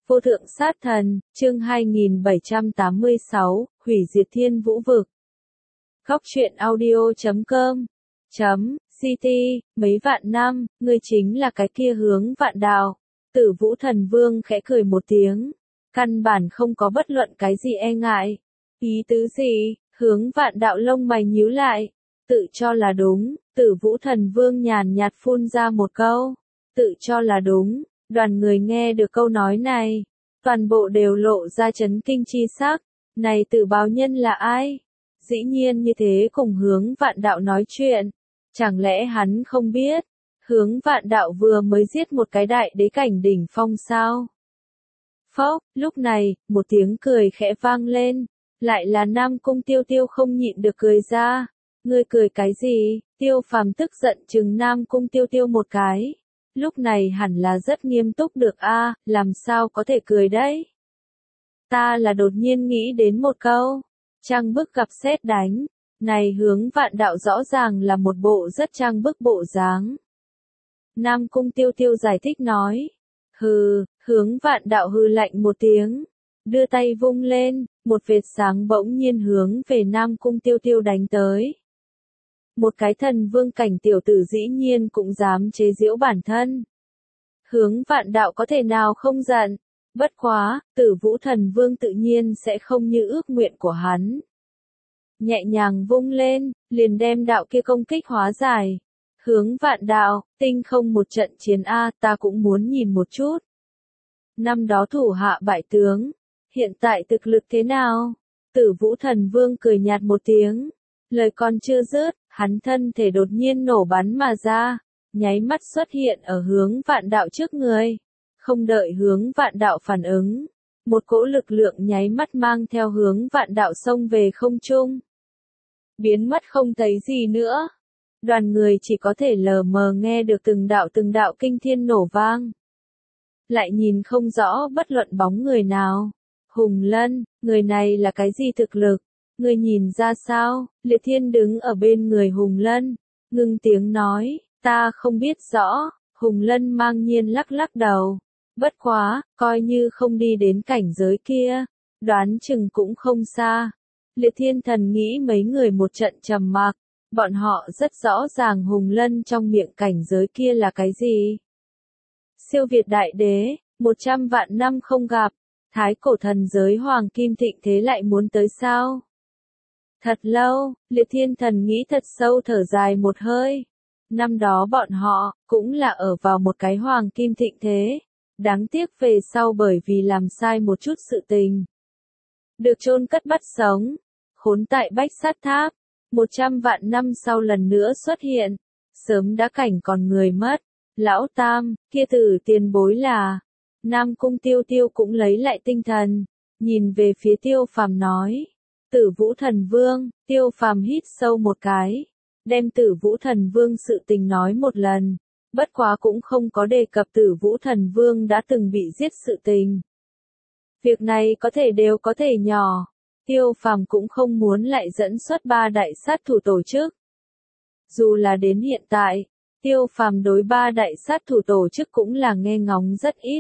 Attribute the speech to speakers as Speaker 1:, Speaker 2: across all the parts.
Speaker 1: Vô thượng sát thần, chương 2786, hủy diệt thiên vũ vực. Góc truyện audio.com CT, mấy vạn năm, ngươi chính là cái kia Hướng Vạn Đạo. Tử Vũ Thần Vương khẽ cười một tiếng, căn bản không có bất luận cái gì e ngại. Ý tứ gì? Hướng Vạn Đạo lông mày nhíu lại, tự cho là đúng. Tử Vũ Thần Vương nhàn nhạt phun ra một câu, tự cho là đúng. Đoàn người nghe được câu nói này, toàn bộ đều lộ ra chấn kinh chi sắc. Này Tử báo nhân là ai? Dĩ nhiên như thế cùng Hướng Vạn Đạo nói chuyện. Chẳng lẽ hắn không biết, Hướng Vạn Đạo vừa mới giết một cái đại đế cảnh đỉnh phong sao? Phốc, lúc này, một tiếng cười khẽ vang lên, lại là Nam Cung Tiêu Tiêu không nhịn được cười ra. Ngươi cười cái gì? Tiêu Phàm tức giận trừng Nam Cung Tiêu Tiêu một cái. Lúc này hẳn là rất nghiêm túc được a, làm sao có thể cười đấy? Ta là đột nhiên nghĩ đến một câu, trang bức gặp sét đánh. Này Hướng Vạn Đạo rõ ràng là một bộ rất trang bức bộ dáng. Nam Cung Tiêu Tiêu giải thích nói. Hừ, Hướng Vạn Đạo hừ lạnh một tiếng, đưa tay vung lên, một vệt sáng bỗng nhiên hướng về Nam Cung Tiêu Tiêu đánh tới. Một cái thần vương cảnh tiểu tử dĩ nhiên cũng dám chế giễu bản thân. Hướng Vạn Đạo có thể nào không giận, bất quá, Tử Vũ Thần Vương tự nhiên sẽ không như ước nguyện của hắn. Nhẹ nhàng vung lên, liền đem đạo kia công kích hóa giải. Hướng Vạn Đạo, tinh không một trận chiến a, ta cũng muốn nhìn một chút. Năm đó thủ hạ bại tướng, hiện tại thực lực thế nào? Tử Vũ Thần Vương cười nhạt một tiếng, lời còn chưa dứt, hắn thân thể đột nhiên nổ bắn mà ra, nháy mắt xuất hiện ở Hướng Vạn Đạo trước người. Không đợi Hướng Vạn Đạo phản ứng, một cỗ lực lượng nháy mắt mang theo Hướng Vạn Đạo xông về không trung. Biến mất không thấy gì nữa. Đoàn người chỉ có thể lờ mờ nghe được từng đạo kinh thiên nổ vang. Lại nhìn không rõ bất luận bóng người nào. Hùng Lân, người này là cái gì thực lực? Người nhìn ra sao? Liệt Thiên đứng ở bên người Hùng Lân, ngưng tiếng nói, ta không biết rõ. Hùng Lân mang nhiên lắc lắc đầu. Bất quá, coi như không đi đến cảnh giới kia, đoán chừng cũng không xa. Liệt Thiên Thần nghĩ mấy người một trận trầm mặc, bọn họ rất rõ ràng Hùng Lân trong miệng cảnh giới kia là cái gì. Siêu việt đại đế, 100 vạn năm không gặp, thái cổ thần giới hoàng kim thịnh thế lại muốn tới sao? Thật lâu, Liệt Thiên Thần nghĩ thật sâu thở dài một hơi. Năm đó bọn họ, cũng là ở vào một cái hoàng kim thịnh thế. Đáng tiếc về sau bởi vì làm sai một chút sự tình. Được chôn cất bắt sống, khốn tại Bách Sát Tháp, 100 vạn năm sau lần nữa xuất hiện, sớm đã cảnh còn người mất. Lão Tam, kia tử tiền bối là. Nam Cung Tiêu Tiêu cũng lấy lại tinh thần, nhìn về phía Tiêu Phàm nói. Tử Vũ Thần Vương. Tiêu Phàm hít sâu một cái, đem Tử Vũ Thần Vương sự tình nói một lần. Bất quá cũng không có đề cập Tử Vũ Thần Vương đã từng bị giết sự tình. Việc này có thể đều có thể nhỏ. Tiêu Phàm cũng không muốn lại dẫn xuất 3 đại sát thủ tổ chức. Dù là đến hiện tại, Tiêu Phàm đối 3 đại sát thủ tổ chức cũng là nghe ngóng rất ít.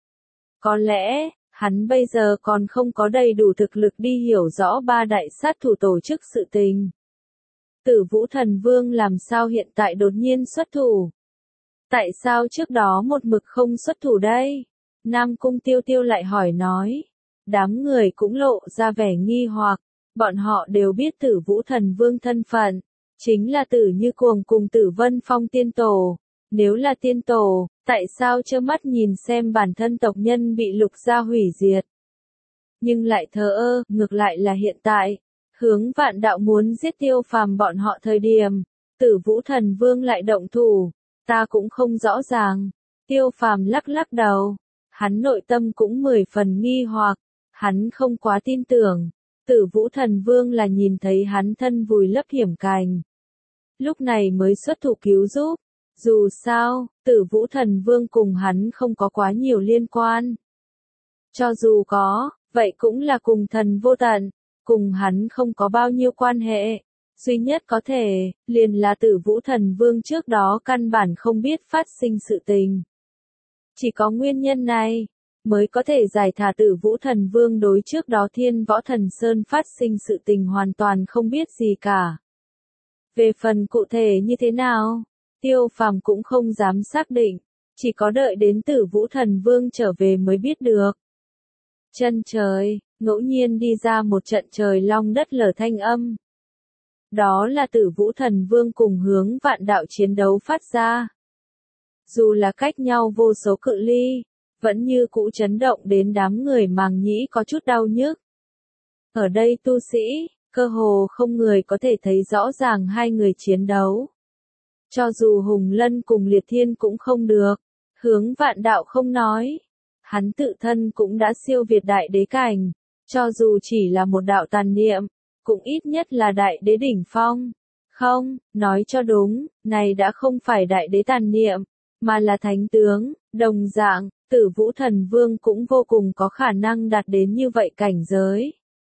Speaker 1: Có lẽ, hắn bây giờ còn không có đầy đủ thực lực đi hiểu rõ 3 đại sát thủ tổ chức sự tình. Tử Vũ Thần Vương làm sao hiện tại đột nhiên xuất thủ? Tại sao trước đó một mực không xuất thủ đây? Nam Cung Tiêu Tiêu lại hỏi nói. Đám người cũng lộ ra vẻ nghi hoặc, bọn họ đều biết Tử Vũ Thần Vương thân phận, chính là Tử Như Cuồng cùng Tử Vân Phong tiên tổ. Nếu là tiên tổ, tại sao trơ mắt nhìn xem bản thân tộc nhân bị Lục gia hủy diệt? Nhưng lại thờ ơ, ngược lại là hiện tại, Hướng Vạn Đạo muốn giết Tiêu Phàm bọn họ thời điểm, Tử Vũ Thần Vương lại động thủ, ta cũng không rõ ràng. Tiêu Phàm lắc lắc đầu, hắn nội tâm cũng 10 phần nghi hoặc, hắn không quá tin tưởng, Tử Vũ Thần Vương là nhìn thấy hắn thân vùi lấp hiểm cảnh, lúc này mới xuất thủ cứu giúp. Dù sao, Tử Vũ Thần Vương cùng hắn không có quá nhiều liên quan. Cho dù có, vậy cũng là cùng thần vô tận, cùng hắn không có bao nhiêu quan hệ. Duy nhất có thể, liền là Tử Vũ Thần Vương trước đó căn bản không biết phát sinh sự tình. Chỉ có nguyên nhân này, mới có thể giải thả Tử Vũ Thần Vương đối trước đó Thiên Võ Thần Sơn phát sinh sự tình hoàn toàn không biết gì cả. Về phần cụ thể như thế nào, Tiêu Phàm cũng không dám xác định, chỉ có đợi đến Tử Vũ Thần Vương trở về mới biết được. Chân trời, ngẫu nhiên đi ra một trận trời long đất lở thanh âm. Đó là Tử Vũ Thần Vương cùng Hướng Vạn Đạo chiến đấu phát ra. Dù là cách nhau vô số cự ly, vẫn như cũ chấn động đến đám người màng nhĩ có chút đau nhức. Ở đây tu sĩ, cơ hồ không người có thể thấy rõ ràng hai người chiến đấu. Cho dù Hùng Lân cùng Liệt Thiên cũng không được, Hướng Vạn Đạo không nói. Hắn tự thân cũng đã siêu việt đại đế cảnh, cho dù chỉ là một đạo tàn niệm, cũng ít nhất là đại đế đỉnh phong. Không, nói cho đúng, này đã không phải đại đế tàn niệm, mà là thánh tướng, đồng dạng, Tử Vũ Thần Vương cũng vô cùng có khả năng đạt đến như vậy cảnh giới.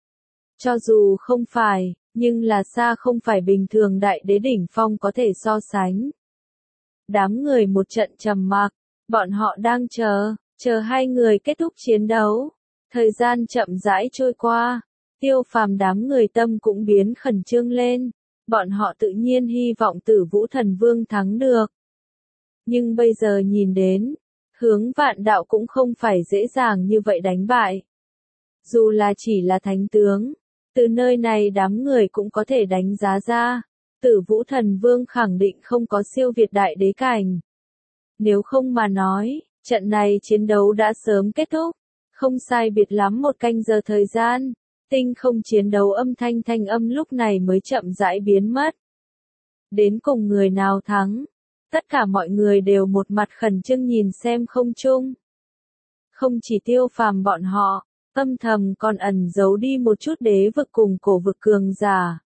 Speaker 1: Cho dù không phải, nhưng là xa không phải bình thường đại đế đỉnh phong có thể so sánh. Đám người một trận trầm mặc, bọn họ đang chờ hai người kết thúc chiến đấu. Thời gian chậm rãi trôi qua, Tiêu Phàm đám người tâm cũng biến khẩn trương lên, bọn họ tự nhiên hy vọng Tử Vũ Thần Vương thắng được. Nhưng bây giờ nhìn đến, Hướng Vạn Đạo cũng không phải dễ dàng như vậy đánh bại. Dù là chỉ là thánh tướng, từ nơi này đám người cũng có thể đánh giá ra, Tử Vũ Thần Vương khẳng định không có siêu việt đại đế cảnh. Nếu không mà nói, trận này chiến đấu đã sớm kết thúc, không sai biệt lắm 1 canh giờ thời gian, tinh không chiến đấu thanh âm lúc này mới chậm rãi biến mất. Đến cùng người nào thắng? Tất cả mọi người đều một mặt khẩn trương nhìn xem không trung. Không chỉ Tiêu Phàm bọn họ, âm thầm còn ẩn giấu đi một chút đế vực cùng cổ vực cường giả.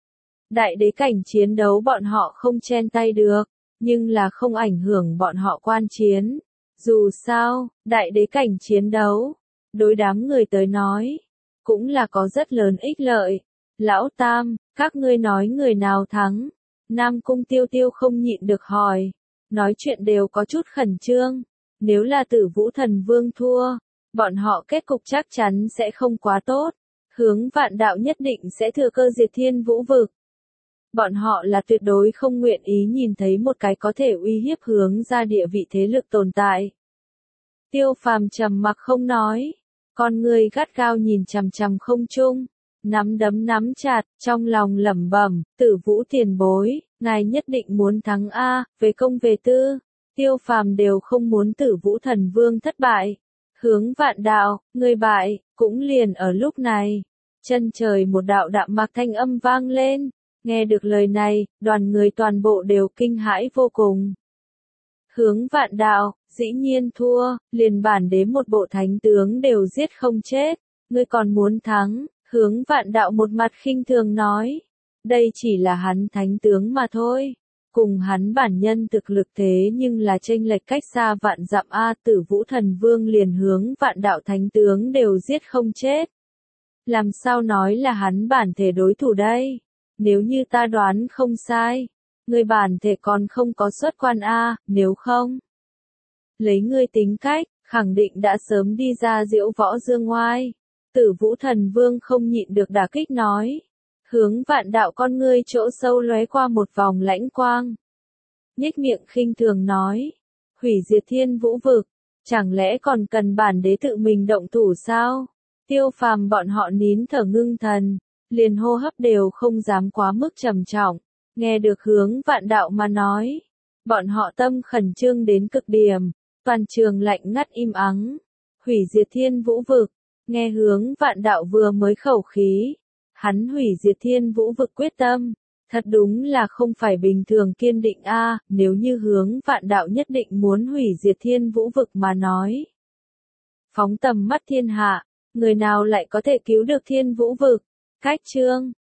Speaker 1: Đại đế cảnh chiến đấu bọn họ không chen tay được, nhưng là không ảnh hưởng bọn họ quan chiến. Dù sao, đại đế cảnh chiến đấu, đối đám người tới nói, cũng là có rất lớn ích lợi. Lão Tam, các ngươi nói người nào thắng? Nam Cung Tiêu Tiêu không nhịn được hỏi, nói chuyện đều có chút khẩn trương. Nếu là Tử Vũ Thần Vương thua, bọn họ kết cục chắc chắn sẽ không quá tốt. Hướng Vạn Đạo nhất định sẽ thừa cơ diệt Thiên Vũ vực. Bọn họ là tuyệt đối không nguyện ý nhìn thấy một cái có thể uy hiếp hướng ra địa vị thế lực tồn tại. Tiêu Phàm trầm mặc không nói, con người gắt gao nhìn chằm chằm không trung, nắm đấm nắm chặt, trong lòng lẩm bẩm, Tử Vũ tiền bối, ngài nhất định muốn thắng a, về công về tư, Tiêu Phàm đều không muốn Tử Vũ Thần Vương thất bại. Hướng Vạn Đạo, người bại, cũng liền ở lúc này, chân trời một đạo đạm mạc thanh âm vang lên, nghe được lời này, đoàn người toàn bộ đều kinh hãi vô cùng. Hướng Vạn Đạo, dĩ nhiên thua, liền bản đế một bộ thánh tướng đều giết không chết, ngươi còn muốn thắng? Hướng Vạn Đạo một mặt khinh thường nói, đây chỉ là hắn thánh tướng mà thôi, cùng hắn bản nhân thực lực thế nhưng là chênh lệch cách xa vạn dặm a. Tử Vũ Thần Vương liền Hướng Vạn Đạo thánh tướng đều giết không chết, làm sao nói là hắn bản thể đối thủ đây? Nếu như ta đoán không sai, ngươi bản thể còn không có xuất quan a, nếu không, lấy ngươi tính cách, khẳng định đã sớm đi ra diễu võ dương ngoai. Tử Vũ Thần Vương không nhịn được đả kích nói. Hướng Vạn Đạo con ngươi chỗ sâu lóe qua một vòng lãnh quang. Nhếch miệng khinh thường nói. Hủy diệt Thiên Vũ vực, chẳng lẽ còn cần bản đế tự mình động thủ sao? Tiêu Phàm bọn họ nín thở ngưng thần, liền hô hấp đều không dám quá mức trầm trọng. Nghe được Hướng Vạn Đạo mà nói, bọn họ tâm khẩn trương đến cực điểm, toàn trường lạnh ngắt im ắng. Hủy diệt Thiên Vũ vực. Nghe Hướng Vạn Đạo vừa mới khẩu khí, hắn hủy diệt Thiên Vũ vực quyết tâm, thật đúng là không phải bình thường kiên định a. Nếu như Hướng Vạn Đạo nhất định muốn hủy diệt Thiên Vũ vực mà nói, phóng tầm mắt thiên hạ, người nào lại có thể cứu được Thiên Vũ vực? Cách chương